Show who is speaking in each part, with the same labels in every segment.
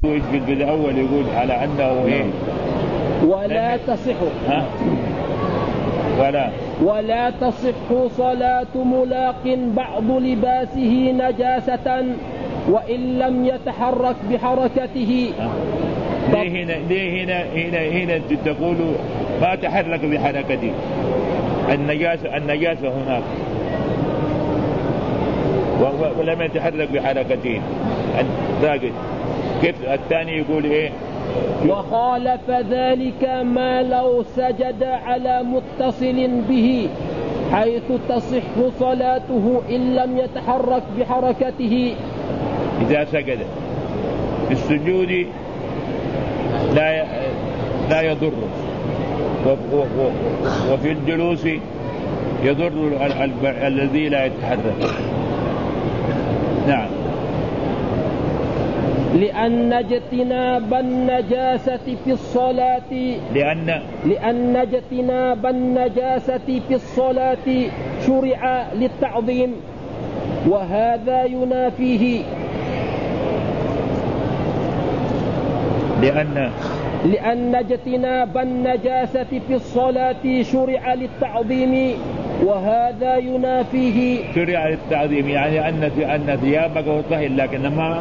Speaker 1: في الأول يقول على أنه إيه
Speaker 2: ولا تصح ولا تصح صلاة ملاق بعض لباسه نجاسة وإن لم يتحرك بحركته.
Speaker 1: ليه هنا تقول ما تحرك بحركته؟ النجاسة هناك ولم يتحرك بحركته الراجل. كيف الثاني يقول إيه؟
Speaker 2: وخالف ذلك ما لو سجد على متصل به حيث تصح صلاته إن لم يتحرك بحركته.
Speaker 1: إذا سجد في السجود لا يضر، وفي الجلوس يضر الذي لا يتحرك. نعم.
Speaker 2: لأن اجتناب النجاسة في الصلاة لأن اجتناب النجاسة في الصلاة شرع للتعظيم وهذا ينافيه. لأن اجتناب النجاسة في الصلاة شرع للتعظيم وهذا ينافيه.
Speaker 1: شرع للتعظيم يعني أن ثيابك طاهر لكن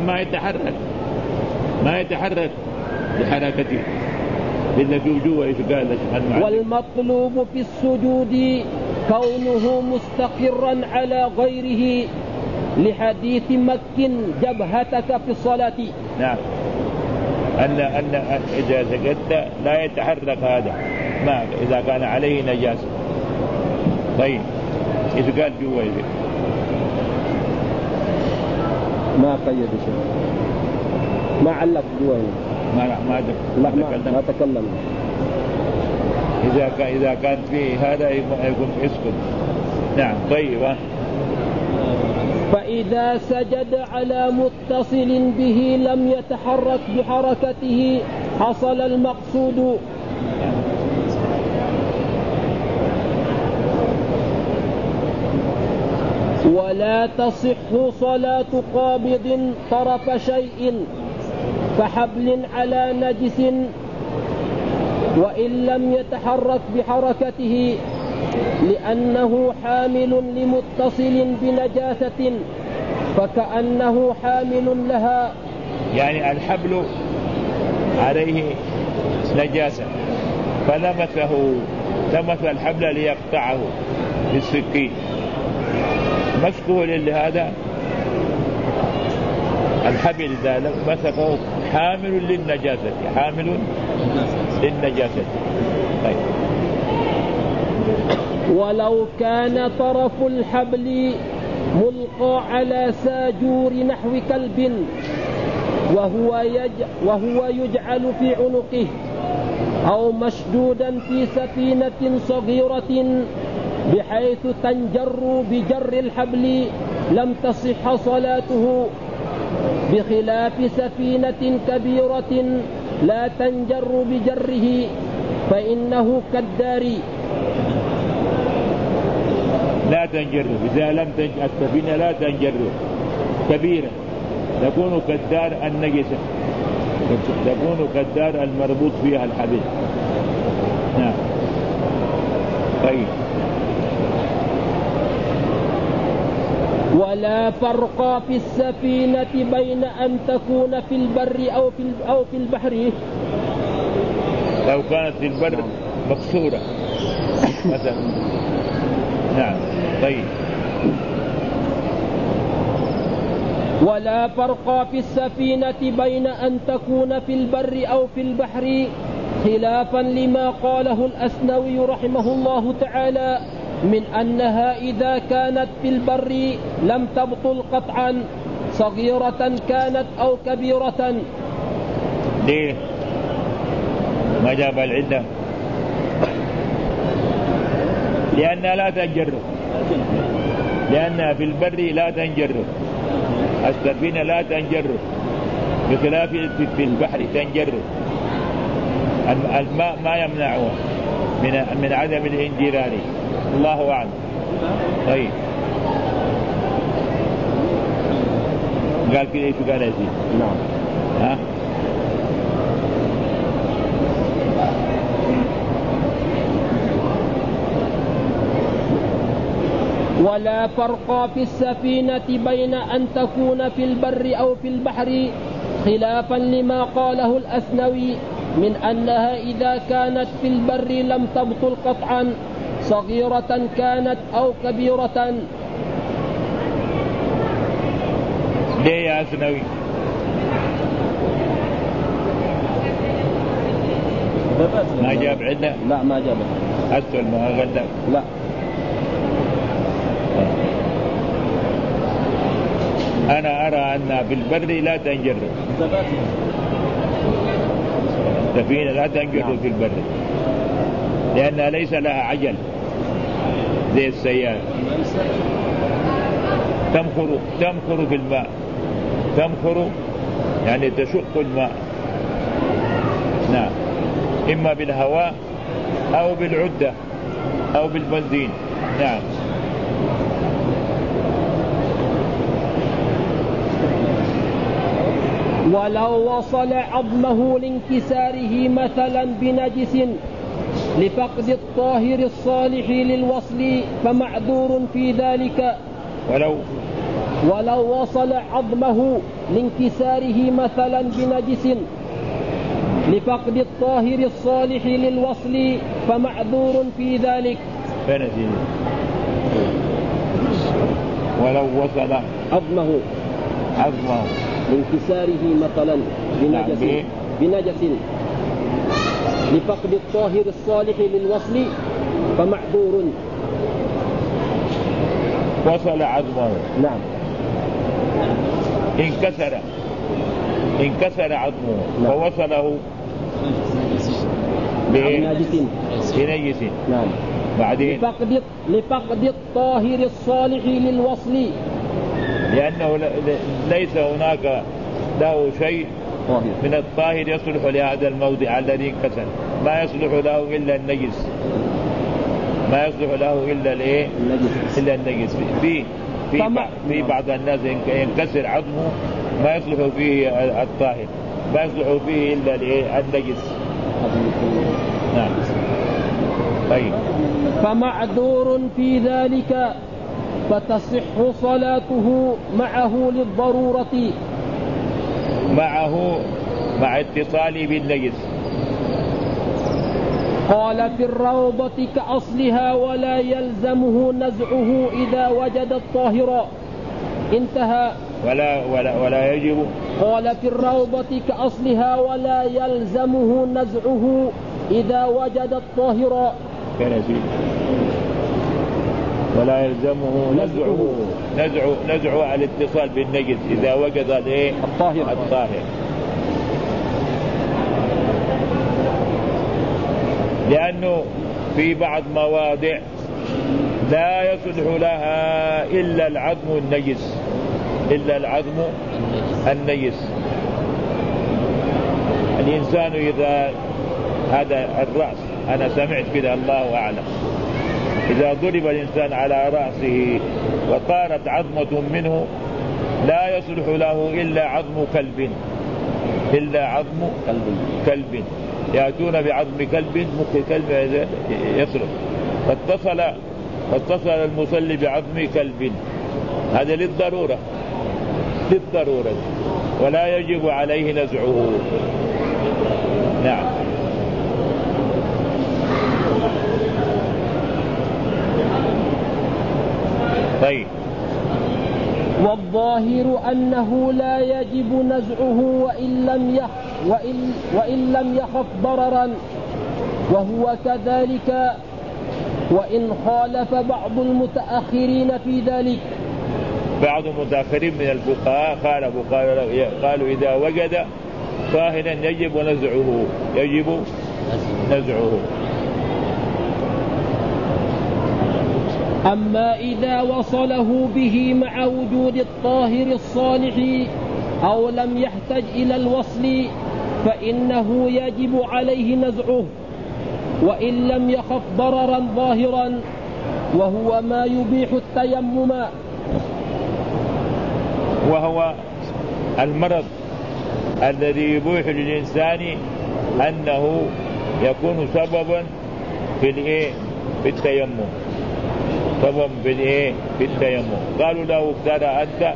Speaker 1: ما يتحرك بحركته إلا في وجوه إشغال.
Speaker 2: والمطلوب في السجود كونه مستقرا على غيره لحديث مكن جبهتك في الصلاة.
Speaker 1: نعم. أن إذا سجدت لا يتحرك هذا ما إذا كان عليه نجاسة. طيب إشغال جوا
Speaker 2: ما قيد شيء ما علق جوا ما تكلم.
Speaker 1: إذا كان فيه هذا يقوم يسكت. نعم. طيب.
Speaker 2: فإذا سجد على متصل به لم يتحرك بحركته حصل المقصود. ولا تصح صلاة قابض طرف شيء كحبل على نجس وإن لم يتحرك بحركته لأنه حامل لمتصل بنجاسة فكأنه حامل لها.
Speaker 1: يعني الحبل عليه نجاسة لمس الحبل ليقطعه بالسكين مسكه لهذا الحبل إذا مسكه حامل للنجاسة طيب.
Speaker 2: ولو كان طرف الحبل ملقى على ساجور نحو كلب وهو يجعل في عنقه أو مشدودا في سفينة صغيرة بحيث تنجر بجر الحبل لم تصح صلاته بخلاف سفينة كبيرة لا تنجر بجره فإنه كالدار.
Speaker 1: لا تنجر إذا لم السفينة لا تنجر كبيرة تكون كالدار النجسة تكون كالدار المربوط فيها الحبل. نعم. طيب.
Speaker 2: ولا فرق في السفينة بين أن تكون في البر أو في البحر.
Speaker 1: لو كانت في البر مكسورة مثلا. نعم. طيب.
Speaker 2: ولا فرق في السفينة بين أن تكون في البر أو في البحر خلافا لما قاله الأسنوي رحمه الله تعالى من أنها إذا كانت في البر لم تبطل قطعا صغيرة كانت أو كبيرة.
Speaker 1: ليه ما جاب العدة؟ لأنها لا تنجر لأنها في البر لا تنجر السفينة لا تنجر بخلاف في البحر تنجر الماء ما يمنعه من عدم الانجرار. الله أعلم. طيب. قال كده قال يزيد.
Speaker 2: نعم.
Speaker 1: ها
Speaker 2: ولا فرق في السفينة بين أن تكون في البر أو في البحر، خلافا لما قاله الأثنوي من أنها إذا كانت في البر لم تبطل قطعا، صغيرة كانت أو كبيرة.
Speaker 1: ليه يا أثنوي؟ ما جاب عندنا؟
Speaker 2: لا ما جاب.
Speaker 1: أسأل ما غدا؟
Speaker 2: لا.
Speaker 1: أنا أرى أن في البر لا تنجر السفينة، لا تنجر في البر لأنها ليس لها عجل زي السيارة. تمخر في الماء، تمخر يعني تشق الماء، نعم، إما بالهواء أو بالعدة أو بالبنزين، نعم.
Speaker 2: ولو وصل عظمه لانكساره مثلا بنجس لفقد الطاهر الصالح للوصل فمعذور في ذلك. ولو وصل عظمه لانكساره مثلا بنجس لفقد الطاهر الصالح للوصل فمعذور في ذلك.
Speaker 1: ولو وصل
Speaker 2: عظمه لانكساره مثلا بنجس لفقد الطاهر الصالح للوصل فمعذور.
Speaker 1: وصل عظمه،
Speaker 2: نعم،
Speaker 1: انكسر عظمه، نعم، فوصله بنجس،
Speaker 2: نعم،
Speaker 1: بعدين
Speaker 2: لفقد الطاهر الصالح للوصل،
Speaker 1: لأنه ليس هناك له شيء من الطاهر يصلح لهذا الموضع الذي انكسر، ما يصلح له إلا النجس، ما يصلح له إلا النجس. في بعض الناس ينكسر عظمه ما يصلح فيه الطاهر، ما يصلح فيه إلا النجس، نعم. طيب،
Speaker 2: فمعذور في ذلك فتصح صلاته معه للضرورة،
Speaker 1: مع اتصاله بالنجس.
Speaker 2: قال في الروضة كأصلها ولا يلزمه نزعه إذا وجد الطاهر. انتهى.
Speaker 1: ولا يجب.
Speaker 2: قال في الروضة كأصلها ولا يلزمه نزعه إذا وجد الطاهر.
Speaker 1: ولا يلزمه نزعه الاتصال بالنجس إذا وجد الطاهر. لأنه في بعض مواضع لا يصلح لها إلا العظم النجس. الإنسان إذا هذا الرأس، أنا سمعت كده الله أعلم، إذا ضرب الإنسان على رأسه وطارت عظمة منه لا يصلح له إلا عظم كلب، يأتون بعظم كلب، مخ كلب يصرف، فاتصل المصلي بعظم كلب، هذا للضرورة ولا يجب عليه نزعه، نعم. طيب،
Speaker 2: والظاهر أنه لا يجب نزعه وإن لم يخف ضررا، وهو كذلك وإن خالف بعض المتأخرين في ذلك.
Speaker 1: بعض المتأخرين من الفقهاء قالوا إذا وجد طاهرا يجب نزعه.
Speaker 2: أما إذا وصله به مع وجود الطاهر الصالح أو لم يحتج إلى الوصل فإنه يجب عليه نزعه وإن لم يخف ضررا ظاهرا، وهو ما يبيح التيمم،
Speaker 1: وهو المرض الذي يبيح للإنسان أنه يكون سببا في التيمم. فهم بالتيمم. قالوا له ترى أنت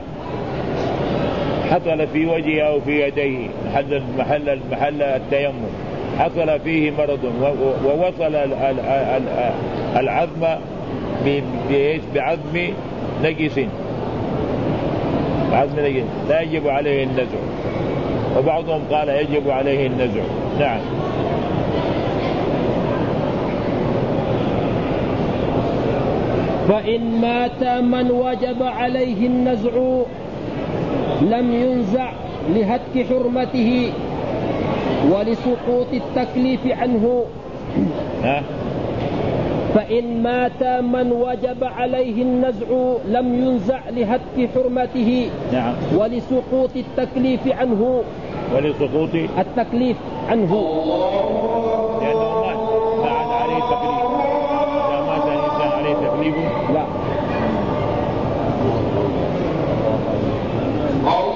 Speaker 1: حصل في وجهه أو في يديه محل التيمم حصل فيه مرض ووصل العظم بعظم نجس لا يجب عليه النزع، وبعضهم قال يجب عليه النزع. نعم.
Speaker 2: فإن مات من وجب عليه النزع لم ينزع لهتك حرمته ولسقوط التكليف عنه. فإن مات من وجب عليه النزع لم ينزع لهتك حرمته.
Speaker 1: نعم.
Speaker 2: ولسقوط التكليف عنه.
Speaker 1: ولسقوط
Speaker 2: التكليف عنه
Speaker 1: لأنه ما عاد عليه تكليف. إذا مات الإنسان عليه تكليف لا.